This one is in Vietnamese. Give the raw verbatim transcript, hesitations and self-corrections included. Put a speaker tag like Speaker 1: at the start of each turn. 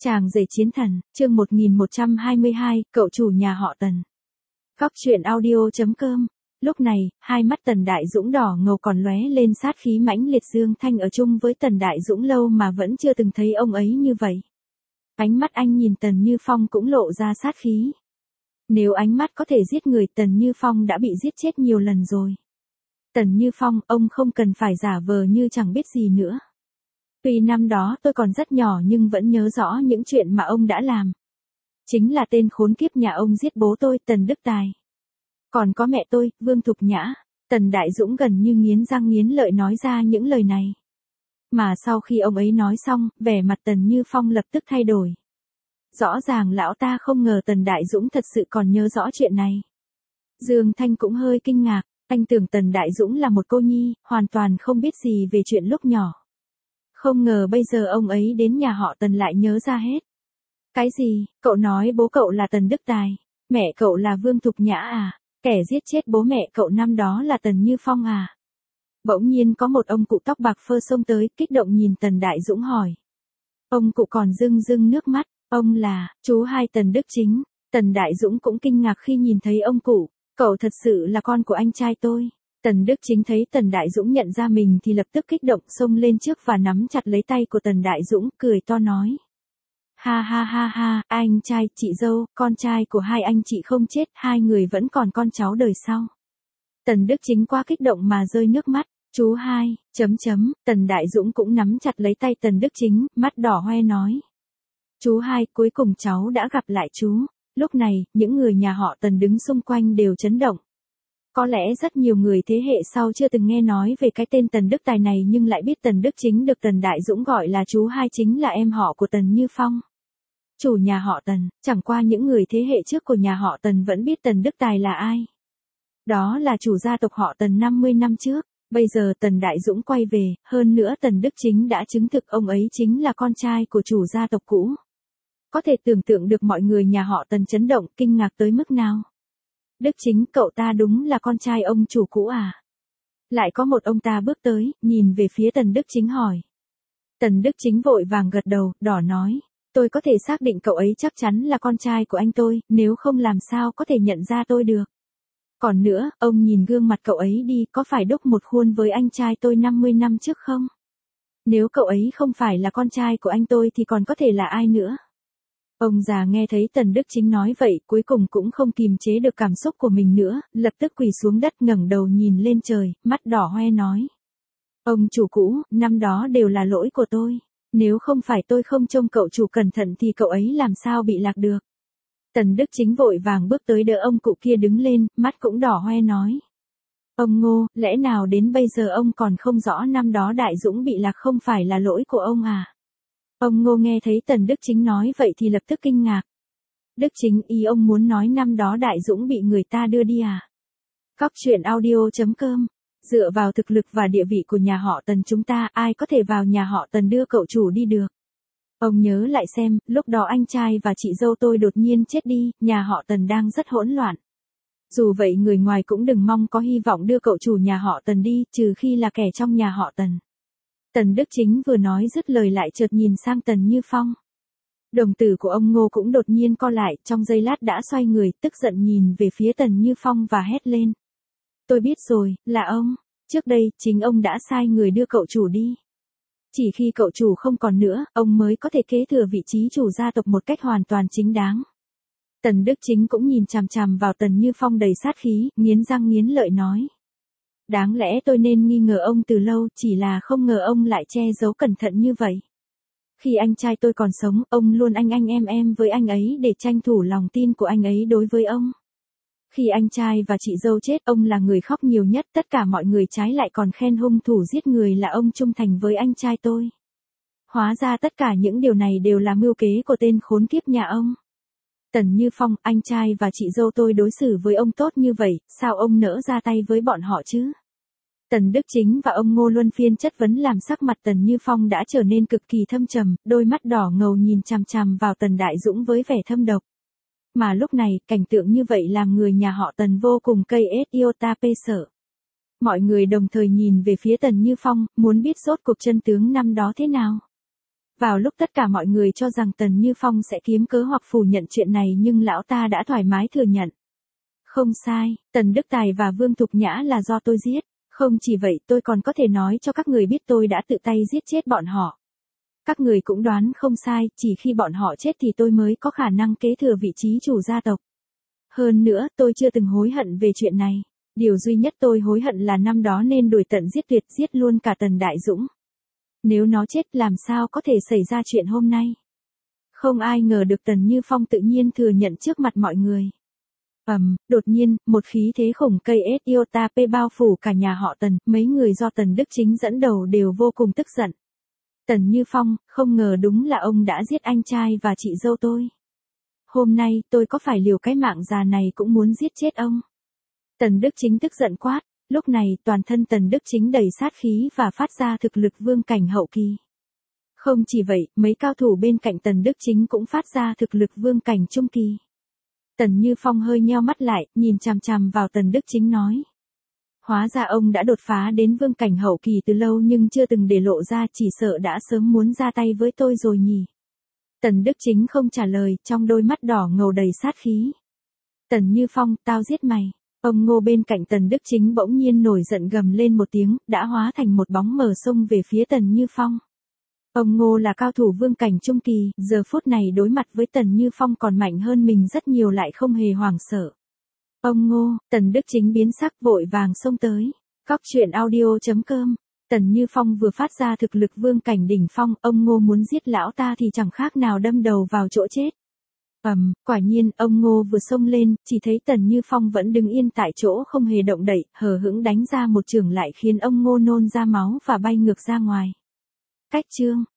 Speaker 1: Chàng rể chiến thần, chương một nghìn một trăm hai mươi hai, cậu chủ nhà họ Tần. Góc truyện audio chấm com. Lúc này, hai mắt Tần Đại Dũng đỏ ngầu còn lóe lên sát khí mãnh liệt. Dương Thanh ở chung với Tần Đại Dũng lâu mà vẫn chưa từng thấy ông ấy như vậy. Ánh mắt anh nhìn Tần Như Phong cũng lộ ra sát khí. Nếu ánh mắt có thể giết người, Tần Như Phong đã bị giết chết nhiều lần rồi. Tần Như Phong, ông không cần phải giả vờ như chẳng biết gì nữa. Tuy năm đó tôi còn rất nhỏ nhưng vẫn nhớ rõ những chuyện mà ông đã làm. Chính là tên khốn kiếp nhà ông giết bố tôi, Tần Đức Tài. Còn có mẹ tôi, Vương Thục Nhã. Tần Đại Dũng gần như nghiến răng nghiến lợi nói ra những lời này. Mà sau khi ông ấy nói xong, vẻ mặt Tần Như Phong lập tức thay đổi. Rõ ràng lão ta không ngờ Tần Đại Dũng thật sự còn nhớ rõ chuyện này. Dương Thanh cũng hơi kinh ngạc, anh tưởng Tần Đại Dũng là một cô nhi, hoàn toàn không biết gì về chuyện lúc nhỏ. Không ngờ bây giờ ông ấy đến nhà họ Tần lại nhớ ra hết. Cái gì, cậu nói bố cậu là Tần Đức Tài, mẹ cậu là Vương Thục Nhã à, kẻ giết chết bố mẹ cậu năm đó là Tần Như Phong à? Bỗng nhiên có một ông cụ tóc bạc phơ xông tới, kích động nhìn Tần Đại Dũng hỏi. Ông cụ còn rưng rưng nước mắt, ông là, chú hai Tần Đức Chính. Tần Đại Dũng cũng kinh ngạc khi nhìn thấy ông cụ, cậu thật sự là con của anh trai tôi. Tần Đức Chính thấy Tần Đại Dũng nhận ra mình thì lập tức kích động xông lên trước và nắm chặt lấy tay của Tần Đại Dũng, cười to nói. Ha ha ha ha, anh trai, chị dâu, con trai của hai anh chị không chết, hai người vẫn còn con cháu đời sau. Tần Đức Chính quá kích động mà rơi nước mắt, chú hai, chấm chấm, Tần Đại Dũng cũng nắm chặt lấy tay Tần Đức Chính, mắt đỏ hoe nói. Chú hai, cuối cùng cháu đã gặp lại chú. Lúc này, những người nhà họ Tần đứng xung quanh đều chấn động. Có lẽ rất nhiều người thế hệ sau chưa từng nghe nói về cái tên Tần Đức Tài này nhưng lại biết Tần Đức Chính được Tần Đại Dũng gọi là chú hai chính là em họ của Tần Như Phong. Chủ nhà họ Tần, chẳng qua những người thế hệ trước của nhà họ Tần vẫn biết Tần Đức Tài là ai. Đó là chủ gia tộc họ Tần năm mươi năm trước, bây giờ Tần Đại Dũng quay về, hơn nữa Tần Đức Chính đã chứng thực ông ấy chính là con trai của chủ gia tộc cũ. Có thể tưởng tượng được mọi người nhà họ Tần chấn động, kinh ngạc tới mức nào. Đức Chính, cậu ta đúng là con trai ông chủ cũ à? Lại có một ông ta bước tới, nhìn về phía Tần Đức Chính hỏi. Tần Đức Chính vội vàng gật đầu, đỏ nói. Tôi có thể xác định cậu ấy chắc chắn là con trai của anh tôi, nếu không làm sao có thể nhận ra tôi được. Còn nữa, ông nhìn gương mặt cậu ấy đi, có phải đúc một khuôn với anh trai tôi năm mươi năm trước không? Nếu cậu ấy không phải là con trai của anh tôi thì còn có thể là ai nữa? Ông già nghe thấy Tần Đức Chính nói vậy, cuối cùng cũng không kìm chế được cảm xúc của mình nữa, lập tức quỳ xuống đất ngẩng đầu nhìn lên trời, mắt đỏ hoe nói. Ông chủ cũ, năm đó đều là lỗi của tôi. Nếu không phải tôi không trông cậu chủ cẩn thận thì cậu ấy làm sao bị lạc được. Tần Đức Chính vội vàng bước tới đỡ ông cụ kia đứng lên, mắt cũng đỏ hoe nói. Ông Ngô, lẽ nào đến bây giờ ông còn không rõ năm đó Đại Dũng bị lạc không phải là lỗi của ông à? Ông Ngô nghe thấy Tần Đức Chính nói vậy thì lập tức kinh ngạc. Đức Chính, ý ông muốn nói năm đó Đại Dũng bị người ta đưa đi à? Góc truyện audio chấm com. Dựa vào thực lực và địa vị của nhà họ Tần chúng ta, ai có thể vào nhà họ Tần đưa cậu chủ đi được? Ông nhớ lại xem, lúc đó anh trai và chị dâu tôi đột nhiên chết đi, nhà họ Tần đang rất hỗn loạn. Dù vậy người ngoài cũng đừng mong có hy vọng đưa cậu chủ nhà họ Tần đi, trừ khi là kẻ trong nhà họ Tần. Tần Đức Chính vừa nói dứt lời lại chợt nhìn sang Tần Như Phong. Đồng tử của ông Ngô cũng đột nhiên co lại, trong giây lát đã xoay người, tức giận nhìn về phía Tần Như Phong và hét lên. Tôi biết rồi, là ông. Trước đây, chính ông đã sai người đưa cậu chủ đi. Chỉ khi cậu chủ không còn nữa, ông mới có thể kế thừa vị trí chủ gia tộc một cách hoàn toàn chính đáng. Tần Đức Chính cũng nhìn chằm chằm vào Tần Như Phong đầy sát khí, nghiến răng nghiến lợi nói. Đáng lẽ tôi nên nghi ngờ ông từ lâu, chỉ là không ngờ ông lại che giấu cẩn thận như vậy. Khi anh trai tôi còn sống, ông luôn anh anh em em với anh ấy để tranh thủ lòng tin của anh ấy đối với ông. Khi anh trai và chị dâu chết, ông là người khóc nhiều nhất, tất cả mọi người trái lại còn khen hung thủ giết người là ông trung thành với anh trai tôi. Hóa ra tất cả những điều này đều là mưu kế của tên khốn kiếp nhà ông. Tần Như Phong, anh trai và chị dâu tôi đối xử với ông tốt như vậy, sao ông nỡ ra tay với bọn họ chứ? Tần Đức Chính và ông Ngô luân phiên chất vấn làm sắc mặt Tần Như Phong đã trở nên cực kỳ thâm trầm, đôi mắt đỏ ngầu nhìn chằm chằm vào Tần Đại Dũng với vẻ thâm độc. Mà lúc này, cảnh tượng như vậy làm người nhà họ Tần vô cùng cây ết iota pê sợ. Mọi người đồng thời nhìn về phía Tần Như Phong, muốn biết rốt cuộc chân tướng năm đó thế nào. Vào lúc tất cả mọi người cho rằng Tần Như Phong sẽ kiếm cớ hoặc phủ nhận chuyện này nhưng lão ta đã thoải mái thừa nhận. Không sai, Tần Đức Tài và Vương Thục Nhã là do tôi giết. Không chỉ vậy tôi còn có thể nói cho các người biết tôi đã tự tay giết chết bọn họ. Các người cũng đoán không sai, chỉ khi bọn họ chết thì tôi mới có khả năng kế thừa vị trí chủ gia tộc. Hơn nữa, tôi chưa từng hối hận về chuyện này. Điều duy nhất tôi hối hận là năm đó nên đuổi tận giết tuyệt, giết luôn cả Tần Đại Dũng. Nếu nó chết làm sao có thể xảy ra chuyện hôm nay. Không ai ngờ được Tần Như Phong tự nhiên thừa nhận trước mặt mọi người. Ầm, um, đột nhiên, một khí thế khủng cây ét iota p bao phủ cả nhà họ Tần, mấy người do Tần Đức Chính dẫn đầu đều vô cùng tức giận. Tần Như Phong, không ngờ đúng là ông đã giết anh trai và chị dâu tôi. Hôm nay, tôi có phải liều cái mạng già này cũng muốn giết chết ông. Tần Đức Chính tức giận quát, lúc này toàn thân Tần Đức Chính đầy sát khí và phát ra thực lực vương cảnh hậu kỳ. Không chỉ vậy, mấy cao thủ bên cạnh Tần Đức Chính cũng phát ra thực lực vương cảnh trung kỳ. Tần Như Phong hơi nheo mắt lại, nhìn chằm chằm vào Tần Đức Chính nói. Hóa ra ông đã đột phá đến vương cảnh hậu kỳ từ lâu nhưng chưa từng để lộ ra, chỉ sợ đã sớm muốn ra tay với tôi rồi nhỉ. Tần Đức Chính không trả lời, trong đôi mắt đỏ ngầu đầy sát khí. Tần Như Phong, tao giết mày. Ông Ngô bên cạnh Tần Đức Chính bỗng nhiên nổi giận gầm lên một tiếng, đã hóa thành một bóng mờ xông về phía Tần Như Phong. Ông Ngô là cao thủ vương cảnh trung kỳ, giờ phút này đối mặt với Tần Như Phong còn mạnh hơn mình rất nhiều lại không hề hoảng sợ. Ông Ngô, Tần Đức Chính biến sắc vội vàng xông tới. Cóc truyện audio chấm com. Tần Như Phong vừa phát ra thực lực vương cảnh đỉnh phong, ông Ngô muốn giết lão ta thì chẳng khác nào đâm đầu vào chỗ chết. Ầm, um, quả nhiên, ông Ngô vừa xông lên, chỉ thấy Tần Như Phong vẫn đứng yên tại chỗ không hề động đậy, hờ hững đánh ra một chưởng lại khiến ông Ngô nôn ra máu và bay ngược ra ngoài. Cách chương